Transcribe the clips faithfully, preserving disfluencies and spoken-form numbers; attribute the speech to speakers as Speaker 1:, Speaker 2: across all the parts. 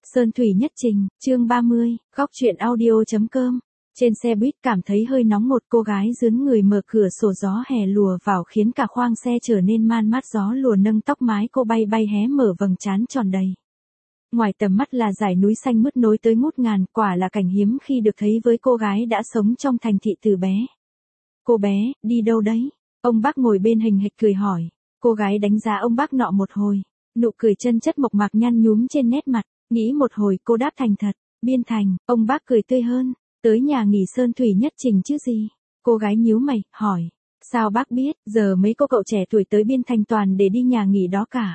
Speaker 1: Sơn thủy nhất trình, chương ba mươi, góc truyện audio.com. Trên xe buýt cảm thấy hơi nóng, một cô gái dướn người mở cửa sổ, gió hè lùa vào khiến cả khoang xe trở nên man mát, gió lùa nâng tóc mái cô bay bay hé mở vầng trán tròn đầy. Ngoài tầm mắt là dải núi xanh mướt nối tới ngút ngàn, quả là cảnh hiếm khi được thấy với cô gái đã sống trong thành thị từ bé. Cô bé, đi đâu đấy? Ông bác ngồi bên hình hịch cười hỏi. Cô gái đánh giá ông bác nọ một hồi, nụ cười chân chất mộc mạc nhăn nhúm trên nét mặt, nghĩ một hồi cô đáp thành thật, Biên Thành. Ông bác cười tươi hơn, tới nhà nghỉ Sơn thủy nhất trình chứ gì? Cô gái nhíu mày, hỏi, sao bác biết? Giờ mấy cô cậu trẻ tuổi tới Biên Thành toàn để đi nhà nghỉ đó cả.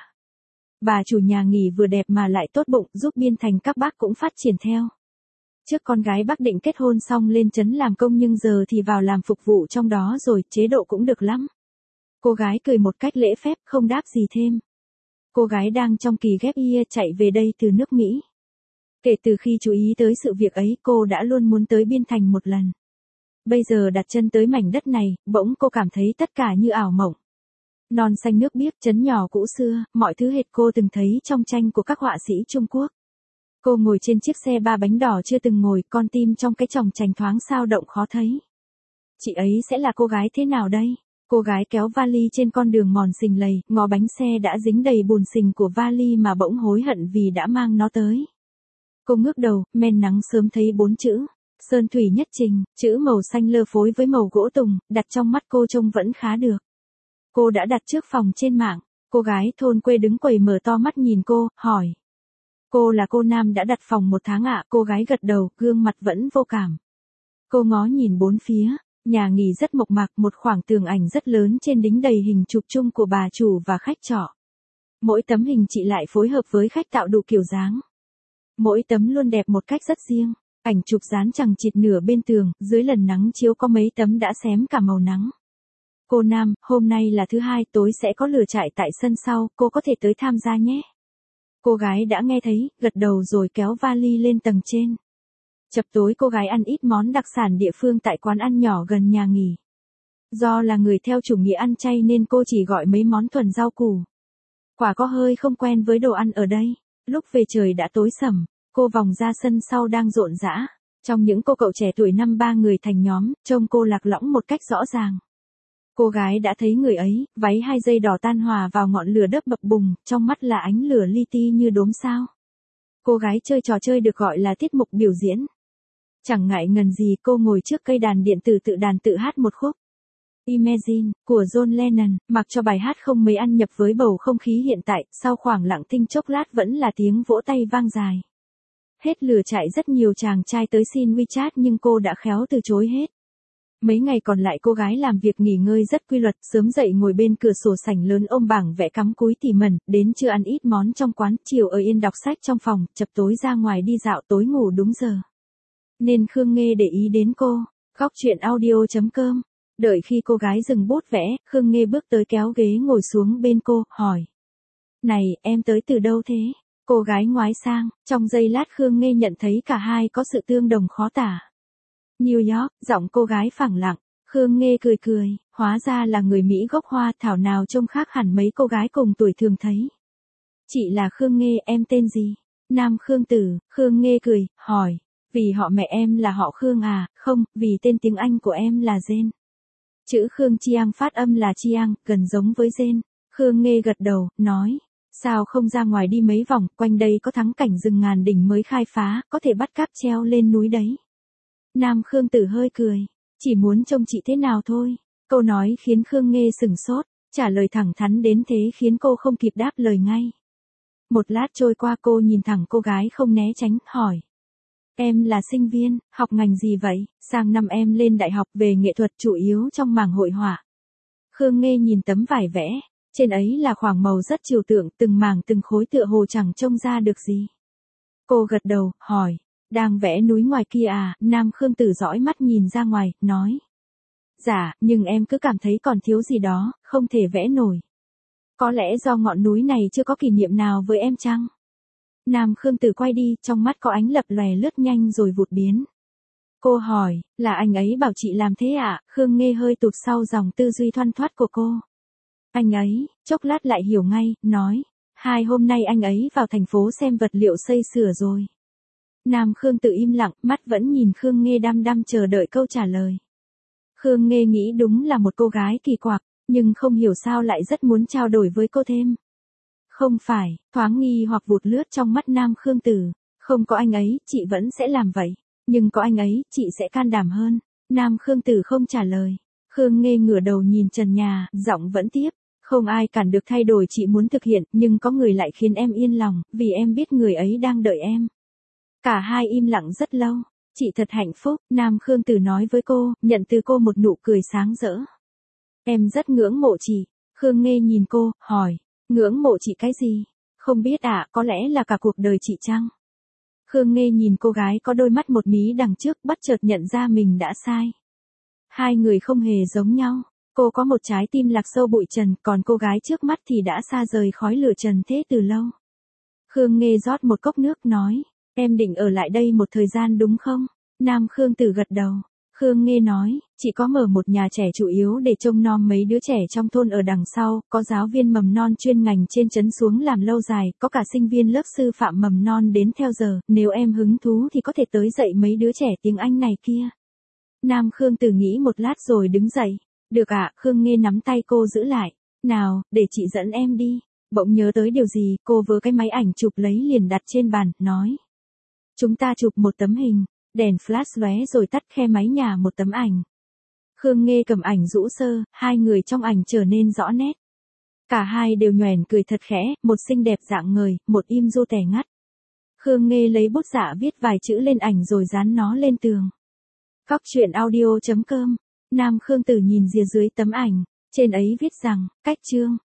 Speaker 1: Bà chủ nhà nghỉ vừa đẹp mà lại tốt bụng, giúp Biên Thành các bác cũng phát triển theo. Trước con gái bác định kết hôn xong lên trấn làm công, nhưng giờ thì vào làm phục vụ trong đó rồi, chế độ cũng được lắm. Cô gái cười một cách lễ phép, không đáp gì thêm. Cô gái đang trong kỳ ghép year chạy về đây từ nước Mỹ. Kể từ khi chú ý tới sự việc ấy, cô đã luôn muốn tới Biên Thành một lần. Bây giờ đặt chân tới mảnh đất này, bỗng cô cảm thấy tất cả như ảo mộng. Non xanh nước biếc, trấn nhỏ cũ xưa, mọi thứ hệt cô từng thấy trong tranh của các họa sĩ Trung Quốc. Cô ngồi trên chiếc xe ba bánh đỏ chưa từng ngồi, con tim trong cái chòng chành thoáng sao động khó thấy. Chị ấy sẽ là cô gái thế nào đây? Cô gái kéo vali trên con đường mòn xình lầy, ngó bánh xe đã dính đầy bùn xình của vali mà bỗng hối hận vì đã mang nó tới. Cô ngước đầu, men nắng sớm thấy bốn chữ, Sơn thủy nhất trình, chữ màu xanh lơ phối với màu gỗ tùng, đặt trong mắt cô trông vẫn khá được. Cô đã đặt trước phòng trên mạng, cô gái thôn quê đứng quầy mở to mắt nhìn cô, hỏi. Cô là cô Nam đã đặt phòng một tháng ạ? À? Cô gái gật đầu, gương mặt vẫn vô cảm. Cô ngó nhìn bốn phía, nhà nghỉ rất mộc mạc, một khoảng tường ảnh rất lớn trên đính đầy hình chụp chung của bà chủ và khách trọ. Mỗi tấm hình chị lại phối hợp với khách tạo đủ kiểu dáng. Mỗi tấm luôn đẹp một cách rất riêng, ảnh chụp dán chằng chịt nửa bên tường, dưới lần nắng chiếu có mấy tấm đã xém cả màu nắng. Cô Nam, hôm nay là thứ hai, tối sẽ có lửa trại tại sân sau, cô có thể tới tham gia nhé. Cô gái đã nghe thấy, gật đầu rồi kéo vali lên tầng trên. Chập tối cô gái ăn ít món đặc sản địa phương tại quán ăn nhỏ gần nhà nghỉ. Do là người theo chủ nghĩa ăn chay nên cô chỉ gọi mấy món thuần rau củ. Quả có hơi không quen với đồ ăn ở đây. Lúc về trời đã tối sầm, cô vòng ra sân sau đang rộn rã. Trong những cô cậu trẻ tuổi năm ba người thành nhóm, trông cô lạc lõng một cách rõ ràng. Cô gái đã thấy người ấy, váy hai dây đỏ tan hòa vào ngọn lửa đớp bập bùng, trong mắt là ánh lửa li ti như đốm sao. Cô gái chơi trò chơi được gọi là tiết mục biểu diễn. Chẳng ngại ngần gì, cô ngồi trước cây đàn điện tử tự đàn tự hát một khúc Imagine, của John Lennon, mặc cho bài hát không mấy ăn nhập với bầu không khí hiện tại, sau khoảng lặng thinh chốc lát vẫn là tiếng vỗ tay vang dài. Hết lửa trại rất nhiều chàng trai tới xin WeChat nhưng cô đã khéo từ chối hết. Mấy ngày còn lại cô gái làm việc nghỉ ngơi rất quy luật, sớm dậy ngồi bên cửa sổ sảnh lớn ôm bảng vẽ cắm cúi tỉ mẩn, đến trưa ăn ít món trong quán, chiều ở yên đọc sách trong phòng, chập tối ra ngoài đi dạo, tối ngủ đúng giờ. Nên Khương Nghê để ý đến cô. Góc truyện audio.com. Đợi khi cô gái dừng bút vẽ, Khương Nghê bước tới kéo ghế ngồi xuống bên cô, hỏi. Này, em tới từ đâu thế? Cô gái ngoái sang, trong giây lát Khương Nghê nhận thấy cả hai có sự tương đồng khó tả. New York, giọng cô gái phẳng lặng. Khương Nghê cười cười, hóa ra là người Mỹ gốc Hoa, thảo nào trông khác hẳn mấy cô gái cùng tuổi thường thấy. Chị là Khương Nghê, em tên gì? Nam Khương Tử. Khương Nghê cười, hỏi. Vì họ mẹ em là họ Khương à? Không, vì tên tiếng Anh của em là Jane. Chữ Khương Chiang phát âm là Chiang, gần giống với Jane. Khương Nghê gật đầu, nói. Sao không ra ngoài đi mấy vòng, quanh đây có thắng cảnh rừng ngàn đỉnh mới khai phá, có thể bắt cáp treo lên núi đấy. Nam Khương Tử hơi cười. Chỉ muốn trông chị thế nào thôi. Câu nói khiến Khương Nghê sửng sốt, trả lời thẳng thắn đến thế khiến cô không kịp đáp lời ngay. Một lát trôi qua cô nhìn thẳng cô gái không né tránh, hỏi. Em là sinh viên, học ngành gì vậy? Sang năm em lên đại học về nghệ thuật, chủ yếu trong mảng hội họa. Khương Nghê nhìn tấm vải vẽ, trên ấy là khoảng màu rất trừu tượng, từng mảng từng khối tựa hồ chẳng trông ra được gì. Cô gật đầu, hỏi. Đang vẽ núi ngoài kia à? Nam Khương Tử dõi mắt nhìn ra ngoài, nói. Dạ, nhưng em cứ cảm thấy còn thiếu gì đó, không thể vẽ nổi. Có lẽ do ngọn núi này chưa có kỷ niệm nào với em chăng? Nam Khương Tử quay đi, trong mắt có ánh lập lòe lướt nhanh rồi vụt biến. Cô hỏi, là anh ấy bảo chị làm thế ạ? À? Khương Nghê hơi tụt sau dòng tư duy thoăn thoắt của cô. Anh ấy, chốc lát lại hiểu ngay, nói. Hai hôm nay anh ấy vào thành phố xem vật liệu xây sửa rồi. Nam Khương Tử im lặng, mắt vẫn nhìn Khương Nghê đăm đăm chờ đợi câu trả lời. Khương Nghê nghĩ đúng là một cô gái kỳ quặc, nhưng không hiểu sao lại rất muốn trao đổi với cô thêm. Không phải, thoáng nghi hoặc vụt lướt trong mắt Nam Khương Tử. Không có anh ấy, chị vẫn sẽ làm vậy. Nhưng có anh ấy, chị sẽ can đảm hơn. Nam Khương Tử không trả lời. Khương Nghê ngửa đầu nhìn trần nhà, giọng vẫn tiếp. Không ai cản được thay đổi chị muốn thực hiện, nhưng có người lại khiến em yên lòng, vì em biết người ấy đang đợi em. Cả hai im lặng rất lâu. Chị thật hạnh phúc, Nam Khương Tử nói với cô, nhận từ cô một nụ cười sáng rỡ. Em rất ngưỡng mộ chị. Khương Nghê nhìn cô, hỏi. Ngưỡng mộ chị cái gì? Không biết ạ, à, có lẽ là cả cuộc đời chị chăng? Khương Nghê nhìn cô gái có đôi mắt một mí đằng trước, bất chợt nhận ra mình đã sai. Hai người không hề giống nhau. Cô có một trái tim lạc sâu bụi trần, còn cô gái trước mắt thì đã xa rời khói lửa trần thế từ lâu. Khương Nghê rót một cốc nước nói, em định ở lại đây một thời gian đúng không? Nam Khương Tử gật đầu. Khương Nghê nói, chị có mở một nhà trẻ chủ yếu để trông nom mấy đứa trẻ trong thôn ở đằng sau, có giáo viên mầm non chuyên ngành trên trấn xuống làm lâu dài, có cả sinh viên lớp sư phạm mầm non đến theo giờ, nếu em hứng thú thì có thể tới dạy mấy đứa trẻ tiếng Anh này kia. Nam Khương Tử nghĩ một lát rồi đứng dậy. Được ạ, à, Khương Nghê nắm tay cô giữ lại. Nào, để chị dẫn em đi. Bỗng nhớ tới điều gì, cô vớ cái máy ảnh chụp lấy liền đặt trên bàn, nói. Chúng ta chụp một tấm hình. Đèn flash lóe rồi tắt khe máy nhà một tấm ảnh. Khương Nghê cầm ảnh rũ sơ, hai người trong ảnh trở nên rõ nét. Cả hai đều nhoẻn cười thật khẽ, một xinh đẹp dạng người, một im du tẻ ngắt. Khương Nghê lấy bút dạ viết vài chữ lên ảnh rồi dán nó lên tường. Cóc truyện audio chấm com. Nam Khương Tử nhìn rìa dưới tấm ảnh, trên ấy viết rằng, cách chương.